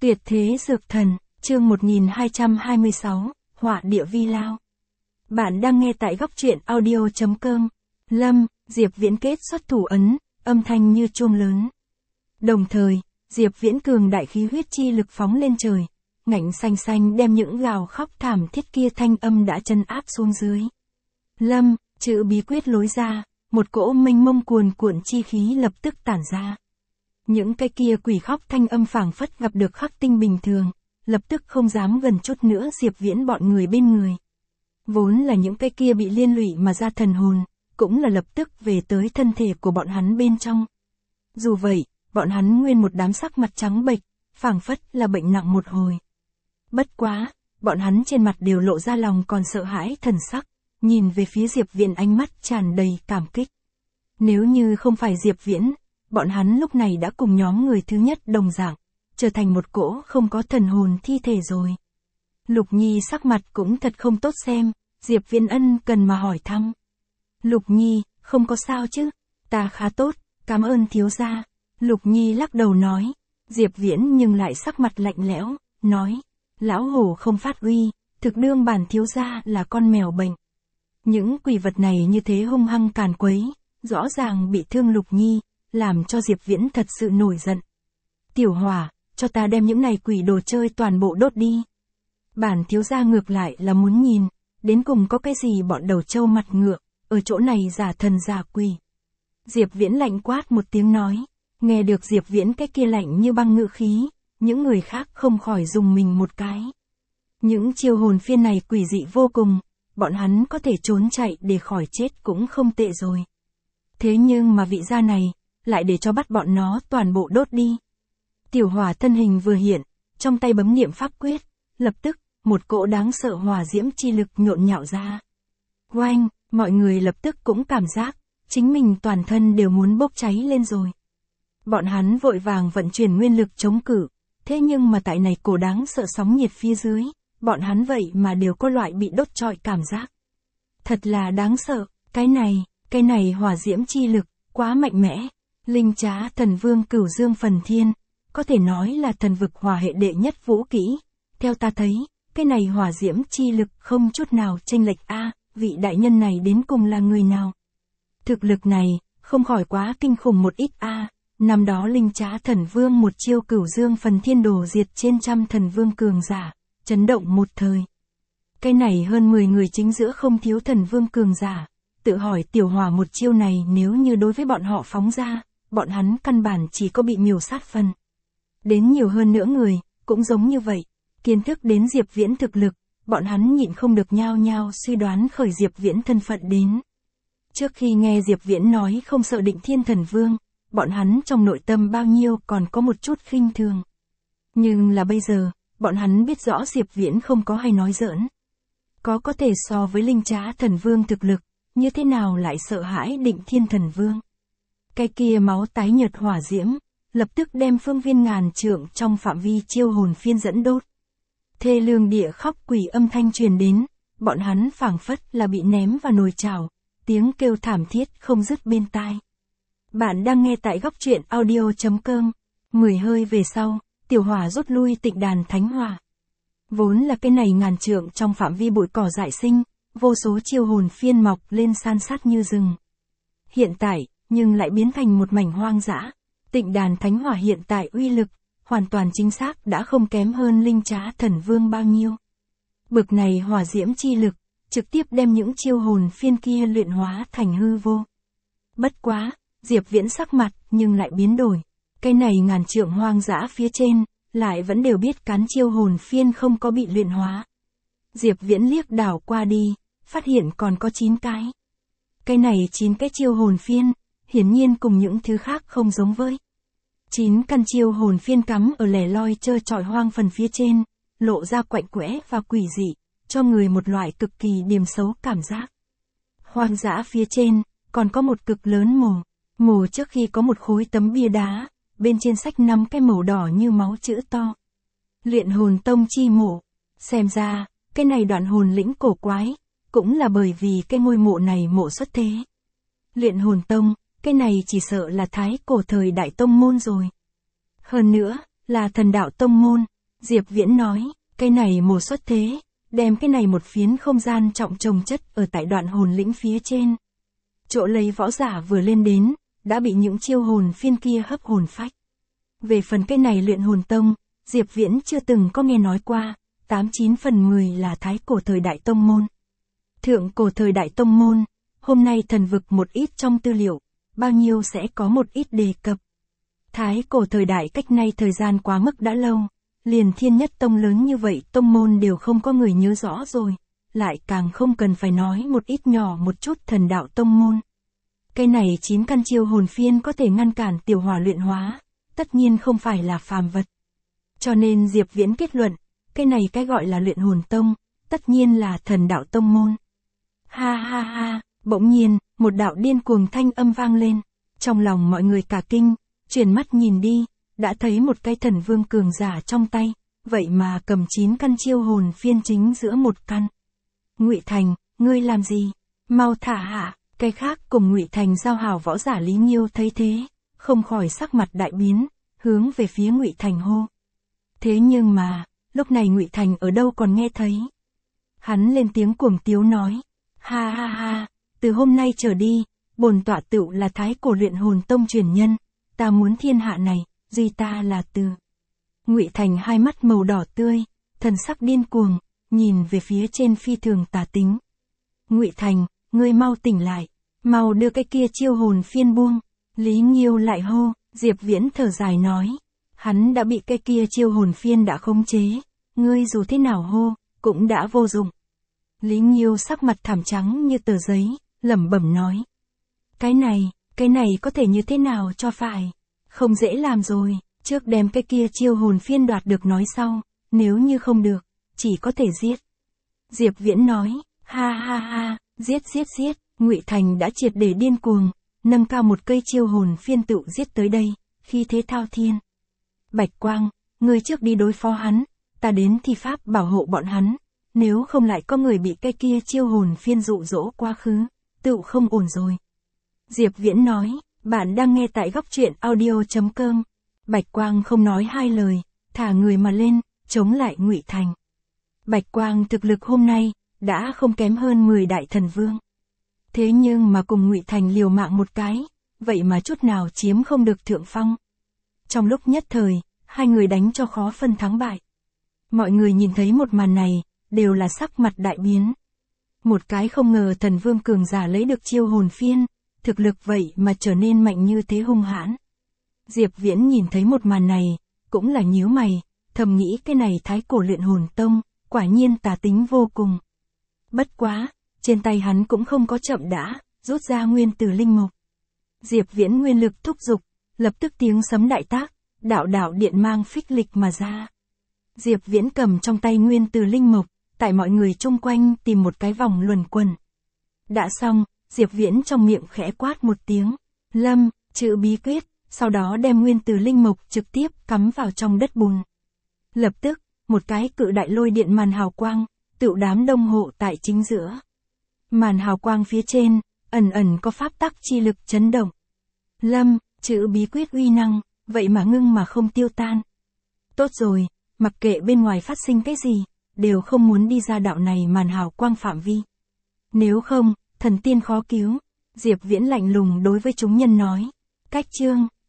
Tuyệt thế dược thần, chương 1226, Họa địa vi lao. Bạn đang nghe tại góc truyện audio.com. Lâm, Diệp Viễn kết xuất thủ ấn, âm thanh như chuông lớn. Đồng thời, Diệp Viễn cường đại khí huyết chi lực phóng lên trời, ngạnh xanh xanh đem những gào khóc thảm thiết kia thanh âm đã chân áp xuống dưới. Lâm, chữ bí quyết lối ra, một cỗ mênh mông cuồn cuộn chi khí lập tức tản ra. Những cái kia quỷ khóc thanh âm phảng phất gặp được khắc tinh bình thường, lập tức không dám gần chút nữa Diệp Viễn bọn người bên người. Vốn là những cái kia bị liên lụy mà ra thần hồn, cũng là lập tức về tới thân thể của bọn hắn bên trong. Dù vậy, bọn hắn nguyên một đám sắc mặt trắng bệch, phảng phất là bệnh nặng một hồi. Bất quá, bọn hắn trên mặt đều lộ ra lòng còn sợ hãi thần sắc, nhìn về phía Diệp Viễn ánh mắt tràn đầy cảm kích. Nếu như không phải Diệp Viễn, bọn hắn lúc này đã cùng nhóm người thứ nhất đồng dạng, trở thành một cỗ không có thần hồn thi thể rồi. Lục Nhi sắc mặt cũng thật không tốt xem, Diệp Viễn ân cần mà hỏi thăm. Lục Nhi, không có sao chứ, ta khá tốt, cảm ơn thiếu gia. Lục Nhi lắc đầu nói, Diệp Viễn nhưng lại sắc mặt lạnh lẽo, nói, lão hổ không phát uy, thực đương bản thiếu gia là con mèo bệnh. Những quỷ vật này như thế hung hăng càn quấy, rõ ràng bị thương Lục Nhi, làm cho Diệp Viễn thật sự nổi giận. Tiểu Hỏa, cho ta đem những này quỷ đồ chơi toàn bộ đốt đi. Bản thiếu gia ngược lại là muốn nhìn, đến cùng có cái gì bọn đầu trâu mặt ngựa, ở chỗ này giả thần giả quỷ. Diệp Viễn lạnh quát một tiếng nói, nghe được Diệp Viễn cái kia lạnh như băng ngữ khí, những người khác không khỏi dùng mình một cái. Những chiêu hồn phiên này quỷ dị vô cùng, bọn hắn có thể trốn chạy để khỏi chết cũng không tệ rồi. Thế nhưng mà vị gia này, lại để cho bắt bọn nó toàn bộ đốt đi. Tiểu Hỏa thân hình vừa hiện, trong tay bấm niệm pháp quyết, lập tức, một cỗ đáng sợ hỏa diễm chi lực nhộn nhạo ra. Oanh, mọi người lập tức cũng cảm giác, chính mình toàn thân đều muốn bốc cháy lên rồi. Bọn hắn vội vàng vận chuyển nguyên lực chống cự, thế nhưng mà tại này cổ đáng sợ sóng nhiệt phía dưới, bọn hắn vậy mà đều có loại bị đốt trọi cảm giác. Thật là đáng sợ, cái này hỏa diễm chi lực, quá mạnh mẽ. Linh Trá Thần Vương Cửu Dương Phần Thiên, có thể nói là thần vực hỏa hệ đệ nhất vũ kỹ. Theo ta thấy, cái này hỏa diễm chi lực không chút nào chênh lệch vị đại nhân này đến cùng là người nào? Thực lực này, không khỏi quá kinh khủng một ít năm đó Linh Trá Thần Vương một chiêu Cửu Dương Phần Thiên đổ diệt trên trăm thần vương cường giả, chấn động một thời. Cái này hơn 10 người chính giữa không thiếu thần vương cường giả, tự hỏi Tiểu Hỏa một chiêu này nếu như đối với bọn họ phóng ra, bọn hắn căn bản chỉ có bị miểu sát phần. Đến nhiều hơn nữa người, cũng giống như vậy, kiến thức đến Diệp Viễn thực lực, bọn hắn nhịn không được nhao nhao suy đoán khởi Diệp Viễn thân phận đến. Trước khi nghe Diệp Viễn nói không sợ Định Thiên Thần Vương, bọn hắn trong nội tâm bao nhiêu còn có một chút khinh thường. Nhưng là bây giờ, bọn hắn biết rõ Diệp Viễn không có hay nói giỡn. Có thể so với Linh Trá Thần Vương thực lực, như thế nào lại sợ hãi Định Thiên Thần Vương. Cái kia máu tái nhợt hỏa diễm, lập tức đem phương viên ngàn trượng trong phạm vi chiêu hồn phiên dẫn đốt. Thê lương địa khóc quỷ âm thanh truyền đến, bọn hắn phảng phất là bị ném vào nồi chảo, tiếng kêu thảm thiết không dứt bên tai. Bạn đang nghe tại góc truyện audio.com. 10 hơi về sau, Tiểu Hỏa rút lui Tịnh Đàn Thánh Hỏa. Vốn là cái này ngàn trượng trong phạm vi bụi cỏ dại sinh, vô số chiêu hồn phiên mọc lên san sát như rừng. Hiện tại, nhưng lại biến thành một mảnh hoang dã. Tịnh Đàn Thánh Hỏa hiện tại uy lực, hoàn toàn chính xác đã không kém hơn Linh Trá Thần Vương bao nhiêu. Bực này hỏa diễm chi lực, trực tiếp đem những chiêu hồn phiên kia luyện hóa thành hư vô. Bất quá, Diệp Viễn sắc mặt nhưng lại biến đổi. Cái này ngàn trượng hoang dã phía trên, lại vẫn đều biết cán chiêu hồn phiên không có bị luyện hóa. Diệp Viễn liếc đảo qua đi, phát hiện còn có 9 cái. Cái này 9 cái chiêu hồn phiên, hiển nhiên cùng những thứ khác không giống với. 9 căn chiêu hồn phiên cắm ở lẻ loi trơ trọi hoang phần phía trên, lộ ra quạnh quẽ và quỷ dị, cho người một loại cực kỳ điềm xấu cảm giác. Hoang dã phía trên, còn có một cực lớn mồ trước khi có một khối tấm bia đá, bên trên sách 5 cái màu đỏ như máu chữ to. Luyện hồn tông chi mộ, xem ra, cái này đoạn hồn lĩnh cổ quái, cũng là bởi vì cái ngôi mộ này mộ xuất thế. Luyện hồn tông, cái này chỉ sợ là thái cổ thời đại tông môn rồi. Hơn nữa, là thần đạo tông môn. Diệp Viễn nói, cái này mồ xuất thế, đem cái này một phiến không gian trọng chồng chất ở tại đoạn hồn lĩnh phía trên. Chỗ lấy võ giả vừa lên đến, đã bị những chiêu hồn phiên kia hấp hồn phách. Về phần cái này luyện hồn tông, Diệp Viễn chưa từng có nghe nói qua, 89 phần 10 là thái cổ thời đại tông môn. Thượng cổ thời đại tông môn, hôm nay thần vực một ít trong tư liệu, bao nhiêu sẽ có một ít đề cập. Thái cổ thời đại cách nay thời gian quá mức đã lâu, liền thiên nhất tông lớn như vậy tông môn đều không có người nhớ rõ rồi, lại càng không cần phải nói một ít nhỏ một chút thần đạo tông môn. Cái này 9 căn chiêu hồn phiên có thể ngăn cản tiểu hỏa luyện hóa, tất nhiên không phải là phàm vật. Cho nên Diệp Viễn kết luận, cái này cái gọi là luyện hồn tông, tất nhiên là thần đạo tông môn. Ha ha ha, bỗng nhiên, một đạo điên cuồng thanh âm vang lên, trong lòng mọi người cả kinh, chuyển mắt nhìn đi, đã thấy một cái thần vương cường giả trong tay, vậy mà cầm 9 căn chiêu hồn phiên chính giữa một căn. Ngụy Thành, ngươi làm gì? Mau thả hạ. Cái khác cùng Ngụy Thành giao hảo võ giả Lý Nhiêu thấy thế, không khỏi sắc mặt đại biến, hướng về phía Ngụy Thành hô. Thế nhưng mà, lúc này Ngụy Thành ở đâu còn nghe thấy. Hắn lên tiếng cuồng tiếu nói, ha ha ha, từ hôm nay trở đi, bổn tọa tựu là thái cổ luyện hồn tông truyền nhân, ta muốn thiên hạ này, duy ta là từ. Ngụy Thành hai mắt màu đỏ tươi, thần sắc điên cuồng, nhìn về phía trên phi thường tà tính. Ngụy Thành, ngươi mau tỉnh lại, mau đưa cái kia chiêu hồn phiên buông. Lý Nhiêu lại hô, Diệp Viễn thở dài nói, hắn đã bị cái kia chiêu hồn phiên đã khống chế, ngươi dù thế nào hô, cũng đã vô dụng. Lý Nhiêu sắc mặt thảm trắng như tờ giấy, lẩm bẩm nói. Cái này có thể như thế nào cho phải, không dễ làm rồi, trước đem cái kia chiêu hồn phiên đoạt được nói sau, nếu như không được, chỉ có thể giết. Diệp Viễn nói, ha ha ha, giết, Ngụy Thành đã triệt để điên cuồng, nâng cao một cây chiêu hồn phiên tựu giết tới đây, khí thế thao thiên. Bạch Quang, ngươi trước đi đối phó hắn, ta đến thi pháp bảo hộ bọn hắn, nếu không lại có người bị cây kia chiêu hồn phiên dụ dỗ quá khứ, tựu không ổn rồi. Diệp Viễn nói, bạn đang nghe tại góc truyện audio.com. Bạch Quang không nói hai lời, thả người mà lên, chống lại Ngụy Thành. Bạch Quang thực lực hôm nay, đã không kém hơn 10 đại thần vương. Thế nhưng mà cùng Ngụy Thành liều mạng một cái, vậy mà chút nào chiếm không được thượng phong. Trong lúc nhất thời, hai người đánh cho khó phân thắng bại. Mọi người nhìn thấy một màn này, đều là sắc mặt đại biến. Một cái không ngờ thần vương cường giả lấy được chiêu hồn phiên, thực lực vậy mà trở nên mạnh như thế hung hãn. Diệp Viễn nhìn thấy một màn này, cũng là nhíu mày, thầm nghĩ cái này thái cổ luyện hồn tông, quả nhiên tà tính vô cùng. Bất quá, trên tay hắn cũng không có chậm đã, rút ra nguyên tử linh mục. Diệp Viễn nguyên lực thúc dục, lập tức tiếng sấm đại tác, đạo điện mang phích lịch mà ra. Diệp Viễn cầm trong tay nguyên tử linh mục, tại mọi người chung quanh tìm một cái vòng luẩn quẩn. Đã xong, Diệp Viễn trong miệng khẽ quát một tiếng, lâm, chữ bí quyết, sau đó đem nguyên tử linh mục trực tiếp cắm vào trong đất bùn. Lập tức, một cái cự đại lôi điện màn hào quang, tựu đám đông hộ tại chính giữa. Màn hào quang phía trên, ẩn có pháp tắc chi lực chấn động. Lâm, chữ bí quyết uy năng, vậy mà ngưng mà không tiêu tan. Tốt rồi, mặc kệ bên ngoài phát sinh cái gì, đều không muốn đi ra đạo này màn hào quang phạm vi. Nếu không, thần tiên khó cứu. Diệp Viễn lạnh lùng đối với chúng nhân nói. Cách chương,